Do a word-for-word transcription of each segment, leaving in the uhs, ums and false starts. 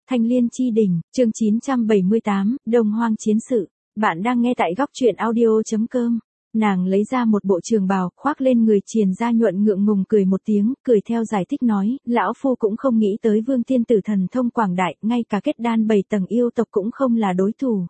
Thanh Liên Chi Đỉnh, chương chín trăm bảy mươi tám, Đông Hoang Chiến Sự. Bạn đang nghe tại góc truyện audio.com. Nàng lấy ra một bộ trường bào, khoác lên người Triền Gia Nhuận ngượng ngùng cười một tiếng, cười theo giải thích nói, lão phu cũng không nghĩ tới Vương tiên tử thần thông quảng đại, ngay cả kết đan bảy tầng yêu tộc cũng không là đối thủ.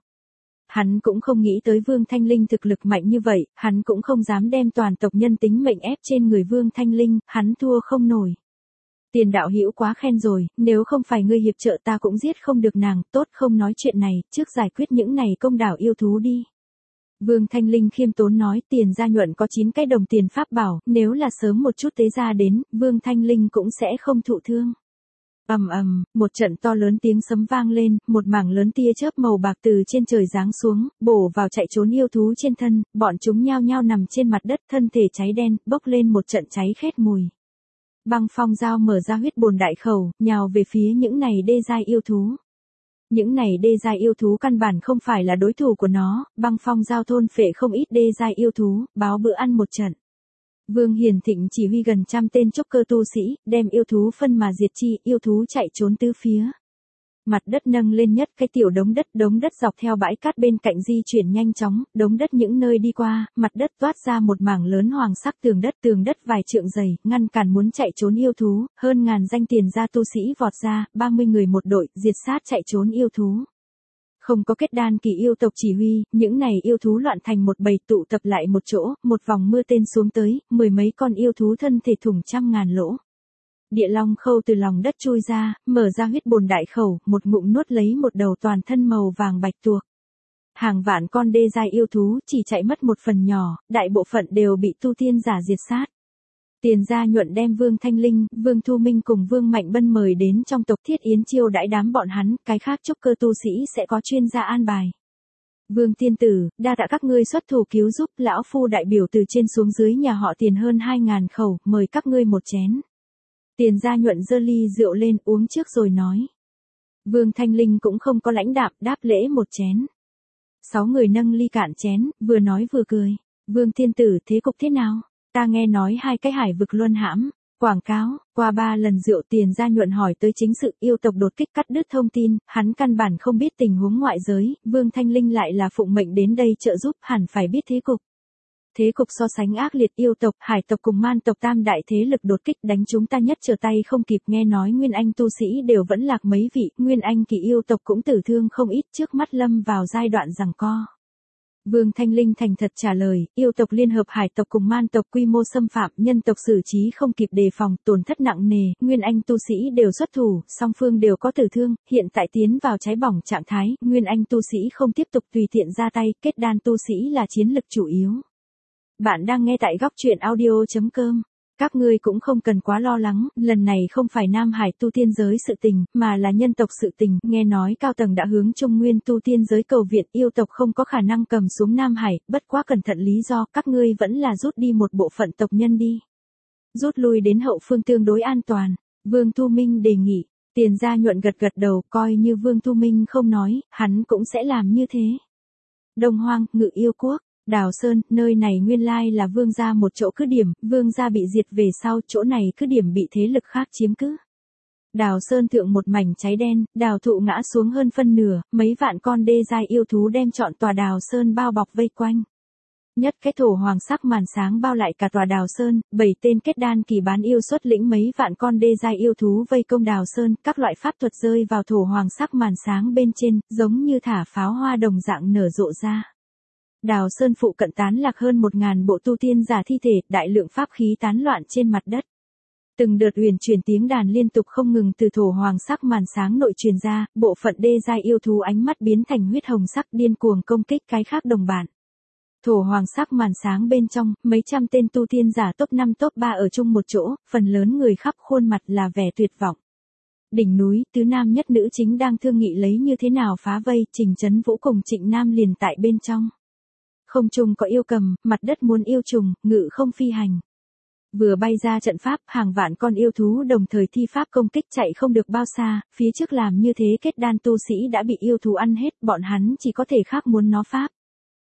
Hắn cũng không nghĩ tới Vương Thanh Linh thực lực mạnh như vậy, hắn cũng không dám đem toàn tộc nhân tính mệnh ép trên người Vương Thanh Linh, hắn thua không nổi. Tiền đạo hữu quá khen rồi, nếu không phải ngươi hiệp trợ ta cũng giết không được nàng, tốt không nói chuyện này, trước giải quyết những này công đảo yêu thú đi. Vương Thanh Linh khiêm tốn nói, Tiền Gia Nhuận có chín cái đồng tiền pháp bảo, nếu là sớm một chút tế ra đến, Vương Thanh Linh cũng sẽ không thụ thương. Ầm ầm, một trận to lớn tiếng sấm vang lên, một mảng lớn tia chớp màu bạc từ trên trời giáng xuống, bổ vào chạy trốn yêu thú trên thân, bọn chúng nhao nhao nằm trên mặt đất, thân thể cháy đen, bốc lên một trận cháy khét mùi. Băng Phong Dao mở ra huyết bồn đại khẩu, nhào về phía những này đê giai yêu thú. Những này đê giai yêu thú căn bản không phải là đối thủ của nó, Băng Phong Dao thôn phệ không ít đê giai yêu thú, báo bữa ăn một trận. Vương Hiền Thịnh chỉ huy gần trăm tên trúc cơ tu sĩ, đem yêu thú phân mà diệt chi, yêu thú chạy trốn tứ phía. Mặt đất nâng lên nhất cái tiểu đống đất, đống đất dọc theo bãi cát bên cạnh di chuyển nhanh chóng, đống đất những nơi đi qua, mặt đất toát ra một mảng lớn hoàng sắc tường đất, tường đất vài trượng dày, ngăn cản muốn chạy trốn yêu thú, hơn ngàn danh Tiền gia tu sĩ vọt ra, ba mươi người một đội, diệt sát chạy trốn yêu thú. Không có kết đan kỳ yêu tộc chỉ huy, những này yêu thú loạn thành một bầy tụ tập lại một chỗ, một vòng mưa tên xuống tới, mười mấy con yêu thú thân thể thủng trăm ngàn lỗ. Địa Long Khâu từ lòng đất chui ra, mở ra huyết bồn đại khẩu, một ngụm nuốt lấy một đầu toàn thân màu vàng bạch tuộc. Hàng vạn con đê giai yêu thú chỉ chạy mất một phần nhỏ, đại bộ phận đều bị tu tiên giả diệt sát. Tiền Gia Nhuận đem Vương Thanh Linh, Vương Thu Minh cùng Vương Mạnh Bân mời đến trong tộc Thiết Yến chiêu đãi đám bọn hắn, cái khác trúc cơ tu sĩ sẽ có chuyên gia an bài. Vương tiên tử, đa tạ các ngươi xuất thủ cứu giúp, lão phu đại biểu từ trên xuống dưới nhà họ Tiền hơn hai ngàn khẩu, mời các ngươi một chén. Tiền Gia Nhuận giơ ly rượu lên uống trước rồi nói. Vương Thanh Linh cũng không có lãnh đạm, đáp lễ một chén. Sáu người nâng ly cạn chén, vừa nói vừa cười. Vương tiên tử, thế cục thế nào? Ta nghe nói hai cái hải vực luân hãm, quảng cáo, qua ba lần rượu. Tiền Gia Nhuận hỏi tới chính sự yêu tộc đột kích cắt đứt thông tin, hắn căn bản không biết tình huống ngoại giới, Vương Thanh Linh lại là phụng mệnh đến đây trợ giúp, hẳn phải biết thế cục. Thế cục so sánh ác liệt, yêu tộc, hải tộc cùng man tộc tam đại thế lực đột kích đánh chúng ta nhất trở tay không kịp, nghe nói Nguyên Anh tu sĩ đều vẫn lạc mấy vị, Nguyên Anh kỳ yêu tộc cũng tử thương không ít, trước mắt lâm vào giai đoạn giằng co. Vương Thanh Linh thành thật trả lời, yêu tộc liên hợp hải tộc cùng man tộc quy mô xâm phạm, nhân tộc xử trí không kịp đề phòng, tổn thất nặng nề, Nguyên Anh tu sĩ đều xuất thủ, song phương đều có tử thương, hiện tại tiến vào cháy bỏng trạng thái, Nguyên Anh tu sĩ không tiếp tục tùy tiện ra tay, kết đan tu sĩ là chiến lực chủ yếu. Bạn đang nghe tại góc truyện audio.com. Các ngươi cũng không cần quá lo lắng, lần này không phải Nam Hải tu tiên giới sự tình, mà là nhân tộc sự tình, nghe nói cao tầng đã hướng Trung Nguyên tu tiên giới cầu viện, yêu tộc không có khả năng cầm xuống Nam Hải, bất quá cẩn thận lý do, các ngươi vẫn là rút đi một bộ phận tộc nhân đi. Rút lui đến hậu phương tương đối an toàn, Vương Thu Minh đề nghị. Tiền Gia Nhuận gật gật đầu, coi như Vương Thu Minh không nói, hắn cũng sẽ làm như thế. Đông Hoang, Ngự Yêu Quốc. Đào Sơn, nơi này nguyên lai là Vương gia một chỗ cứ điểm, Vương gia bị diệt về sau, chỗ này cứ điểm bị thế lực khác chiếm cứ. Đào Sơn thượng một mảnh cháy đen, đào thụ ngã xuống hơn phân nửa, mấy vạn con đê giai yêu thú đem trọn tòa Đào Sơn bao bọc vây quanh. Nhất cái thổ hoàng sắc màn sáng bao lại cả tòa Đào Sơn, bảy tên kết đan kỳ bán yêu xuất lĩnh mấy vạn con đê giai yêu thú vây công Đào Sơn, các loại pháp thuật rơi vào thổ hoàng sắc màn sáng bên trên, giống như thả pháo hoa đồng dạng nở rộ ra. Đào Sơn phụ cận tán lạc hơn một ngàn bộ tu tiên giả thi thể, đại lượng pháp khí tán loạn trên mặt đất. Từng đợt huyền truyền tiếng đàn liên tục không ngừng từ thổ hoàng sắc màn sáng nội truyền ra, bộ phận đê giai yêu thú ánh mắt biến thành huyết hồng sắc điên cuồng công kích cái khác đồng bạn. Thổ hoàng sắc màn sáng bên trong, mấy trăm tên tu tiên giả top năm top ba ở chung một chỗ, phần lớn người khắp khuôn mặt là vẻ tuyệt vọng. Đỉnh núi, tứ nam nhất nữ chính đang thương nghị lấy như thế nào phá vây, Trình Chấn Vũ cùng Trịnh Nam liền tại bên trong. Không trung có yêu cầm, mặt đất muốn yêu trùng, ngự không phi hành. Vừa bay ra trận pháp, hàng vạn con yêu thú đồng thời thi pháp công kích chạy không được bao xa, phía trước làm như thế kết đan tu sĩ đã bị yêu thú ăn hết, bọn hắn chỉ có thể khác muốn nó pháp.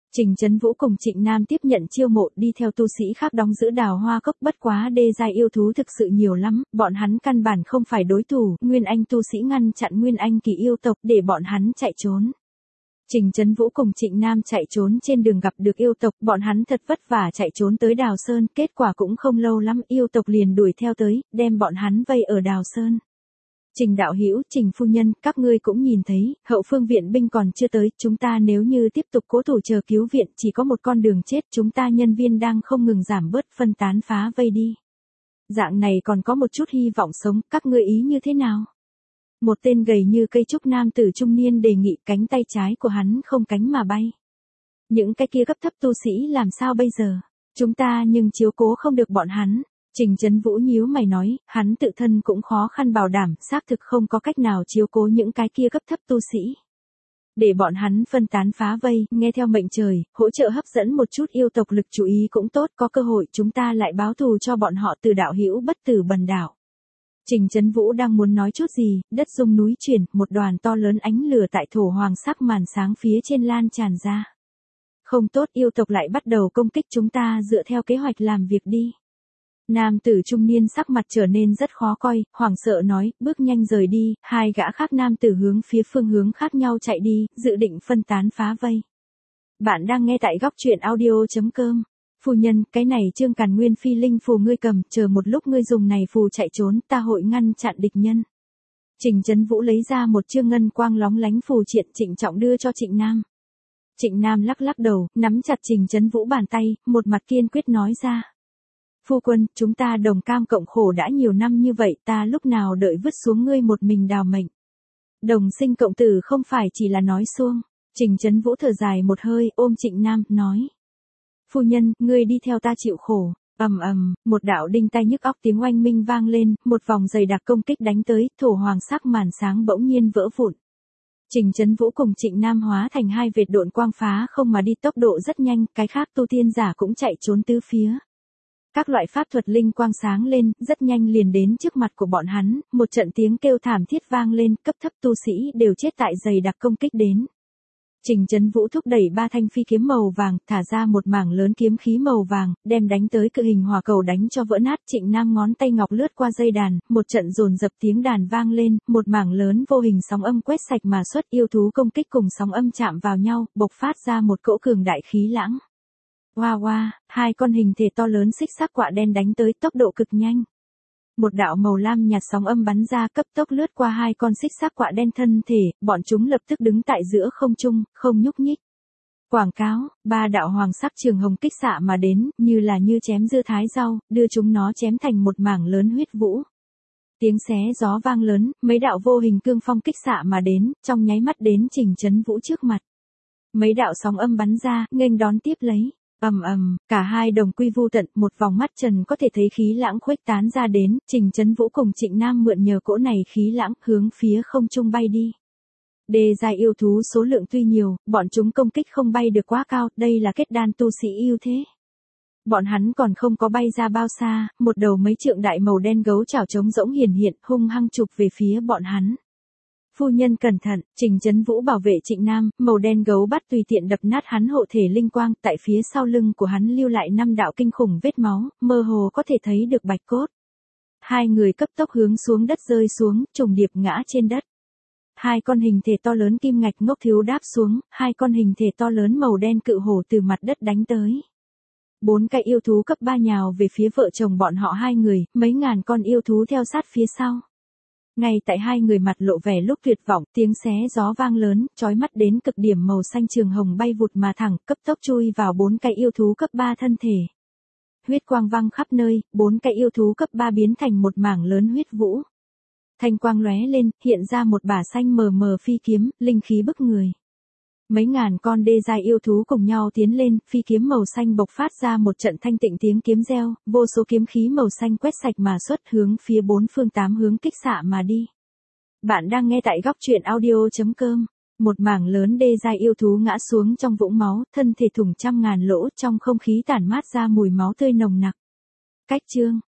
Trình Chấn Vũ cùng Trịnh Nam tiếp nhận chiêu mộ đi theo tu sĩ khác đóng giữ Đào Hoa Cốc, bất quá đê giai yêu thú thực sự nhiều lắm, bọn hắn căn bản không phải đối thủ, Nguyên Anh tu sĩ ngăn chặn Nguyên Anh kỳ yêu tộc để bọn hắn chạy trốn. Trình Chấn Vũ cùng Trịnh Nam chạy trốn trên đường gặp được yêu tộc, bọn hắn thật vất vả chạy trốn tới Đào Sơn, kết quả cũng không lâu lắm yêu tộc liền đuổi theo tới, đem bọn hắn vây ở Đào Sơn. Trình đạo hữu, Trình phu nhân, các ngươi cũng nhìn thấy, hậu phương viện binh còn chưa tới, chúng ta nếu như tiếp tục cố thủ chờ cứu viện chỉ có một con đường chết, chúng ta nhân viên đang không ngừng giảm bớt phân tán phá vây đi. Dạng này còn có một chút hy vọng sống, các ngươi ý như thế nào? Một tên gầy như cây trúc nam tử trung niên đề nghị, cánh tay trái của hắn không cánh mà bay. Những cái kia cấp thấp tu sĩ làm sao bây giờ? Chúng ta nhưng chiếu cố không được bọn hắn. Trình Chấn Vũ nhíu mày nói, hắn tự thân cũng khó khăn bảo đảm, xác thực không có cách nào chiếu cố những cái kia cấp thấp tu sĩ. Để bọn hắn phân tán phá vây, nghe theo mệnh trời, hỗ trợ hấp dẫn một chút yêu tộc lực chú ý cũng tốt, có cơ hội chúng ta lại báo thù cho bọn họ từ đạo hữu bất tử bần đạo. Trình Chấn Vũ đang muốn nói chút gì, đất rung núi chuyển, một đoàn to lớn ánh lửa tại thổ hoàng sắc màn sáng phía trên lan tràn ra. Không tốt, yêu tộc lại bắt đầu công kích chúng ta, dựa theo kế hoạch làm việc đi. Nam tử trung niên sắc mặt trở nên rất khó coi, hoảng sợ nói, bước nhanh rời đi, hai gã khác nam tử hướng phía phương hướng khác nhau chạy đi, dự định phân tán phá vây. Bạn đang nghe tại góc truyện audio chấm com. Phu nhân, cái này Trương Càn Nguyên phi linh phù ngươi cầm, chờ một lúc ngươi dùng này phù chạy trốn, ta hội ngăn chặn địch nhân. Trình Chấn Vũ lấy ra một chương ngân quang lóng lánh phù triện trịnh trọng đưa cho Trịnh Nam. Trịnh Nam lắc lắc đầu, nắm chặt Trình Chấn Vũ bàn tay, một mặt kiên quyết nói ra. Phu quân, chúng ta đồng cam cộng khổ đã nhiều năm như vậy, ta lúc nào đợi vứt xuống ngươi một mình đào mệnh. Đồng sinh cộng tử không phải chỉ là nói suông. Trình Chấn Vũ thở dài một hơi, ôm Trịnh Nam, nói. Phu nhân, ngươi đi theo ta chịu khổ. Ầm ầm, một đạo đinh tai nhức óc tiếng oanh minh vang lên, một vòng dày đặc công kích đánh tới, thổ hoàng sắc màn sáng bỗng nhiên vỡ vụn. Trình Chấn Vũ cùng Trịnh Nam hóa thành hai vệt độn quang phá không mà đi, tốc độ rất nhanh, cái khác tu tiên giả cũng chạy trốn tứ phía. Các loại pháp thuật linh quang sáng lên, rất nhanh liền đến trước mặt của bọn hắn, một trận tiếng kêu thảm thiết vang lên, cấp thấp tu sĩ đều chết tại dày đặc công kích đến. Trình Chấn Vũ thúc đẩy ba thanh phi kiếm màu vàng, thả ra một mảng lớn kiếm khí màu vàng, đem đánh tới cự hình hỏa cầu đánh cho vỡ nát. Trịnh Nam ngón tay ngọc lướt qua dây đàn, một trận dồn dập tiếng đàn vang lên, một mảng lớn vô hình sóng âm quét sạch mà xuất, yêu thú công kích cùng sóng âm chạm vào nhau, bộc phát ra một cỗ cường đại khí lãng. Hoa hoa, hai con hình thể to lớn xích sắc quạ đen đánh tới, tốc độ cực nhanh. Một đạo màu lam nhạt sóng âm bắn ra, cấp tốc lướt qua hai con xích sắc quạ đen thân thể, bọn chúng lập tức đứng tại giữa không trung, không nhúc nhích. Quảng cáo, ba đạo hoàng sắc trường hồng kích xạ mà đến, như là như chém dưa thái rau, đưa chúng nó chém thành một mảng lớn huyết vũ. Tiếng xé gió vang lớn, mấy đạo vô hình cương phong kích xạ mà đến, trong nháy mắt đến Trình Chấn Vũ trước mặt. Mấy đạo sóng âm bắn ra, nghênh đón tiếp lấy. Ầm ầm, cả hai đồng quy vu tận, một vòng mắt trần có thể thấy khí lãng khuếch tán ra đến, Trình Chấn Vũ cùng Trịnh Nam mượn nhờ cỗ này khí lãng, hướng phía không trung bay đi. Đê giai yêu thú số lượng tuy nhiều, bọn chúng công kích không bay được quá cao, đây là kết đan tu sĩ ưu thế. Bọn hắn còn không có bay ra bao xa, một đầu mấy trượng đại màu đen gấu chảo trống rỗng hiển hiện, hung hăng chụp về phía bọn hắn. Phu nhân cẩn thận, Trình Chấn Vũ bảo vệ Trịnh Nam, màu đen gấu bắt tùy tiện đập nát hắn hộ thể linh quang, tại phía sau lưng của hắn lưu lại năm đạo kinh khủng vết máu, mơ hồ có thể thấy được bạch cốt. Hai người cấp tốc hướng xuống đất rơi xuống, trùng điệp ngã trên đất. Hai con hình thể to lớn kim ngạch ngốc thiếu đáp xuống, hai con hình thể to lớn màu đen cự hổ từ mặt đất đánh tới. Bốn cái yêu thú cấp ba nhào về phía vợ chồng bọn họ hai người, mấy ngàn con yêu thú theo sát phía sau. Ngay tại hai người mặt lộ vẻ lúc tuyệt vọng, tiếng xé gió vang lớn, chói mắt đến cực điểm, màu xanh trường hồng bay vụt mà thẳng, cấp tốc chui vào bốn cái yêu thú cấp ba thân thể. Huyết quang văng khắp nơi, bốn cái yêu thú cấp ba biến thành một mảng lớn huyết vũ. Thanh quang lóe lên, hiện ra một bả xanh mờ mờ phi kiếm, linh khí bức người. Mấy ngàn con đê giai yêu thú cùng nhau tiến lên, phi kiếm màu xanh bộc phát ra một trận thanh tịnh tiếng kiếm reo, vô số kiếm khí màu xanh quét sạch mà xuất, hướng phía bốn phương tám hướng kích xạ mà đi. Bạn đang nghe tại góc truyện audio chấm com. Một mảng lớn đê giai yêu thú ngã xuống trong vũng máu, thân thể thủng trăm ngàn lỗ, trong không khí tản mát ra mùi máu tươi nồng nặc. Cách chương,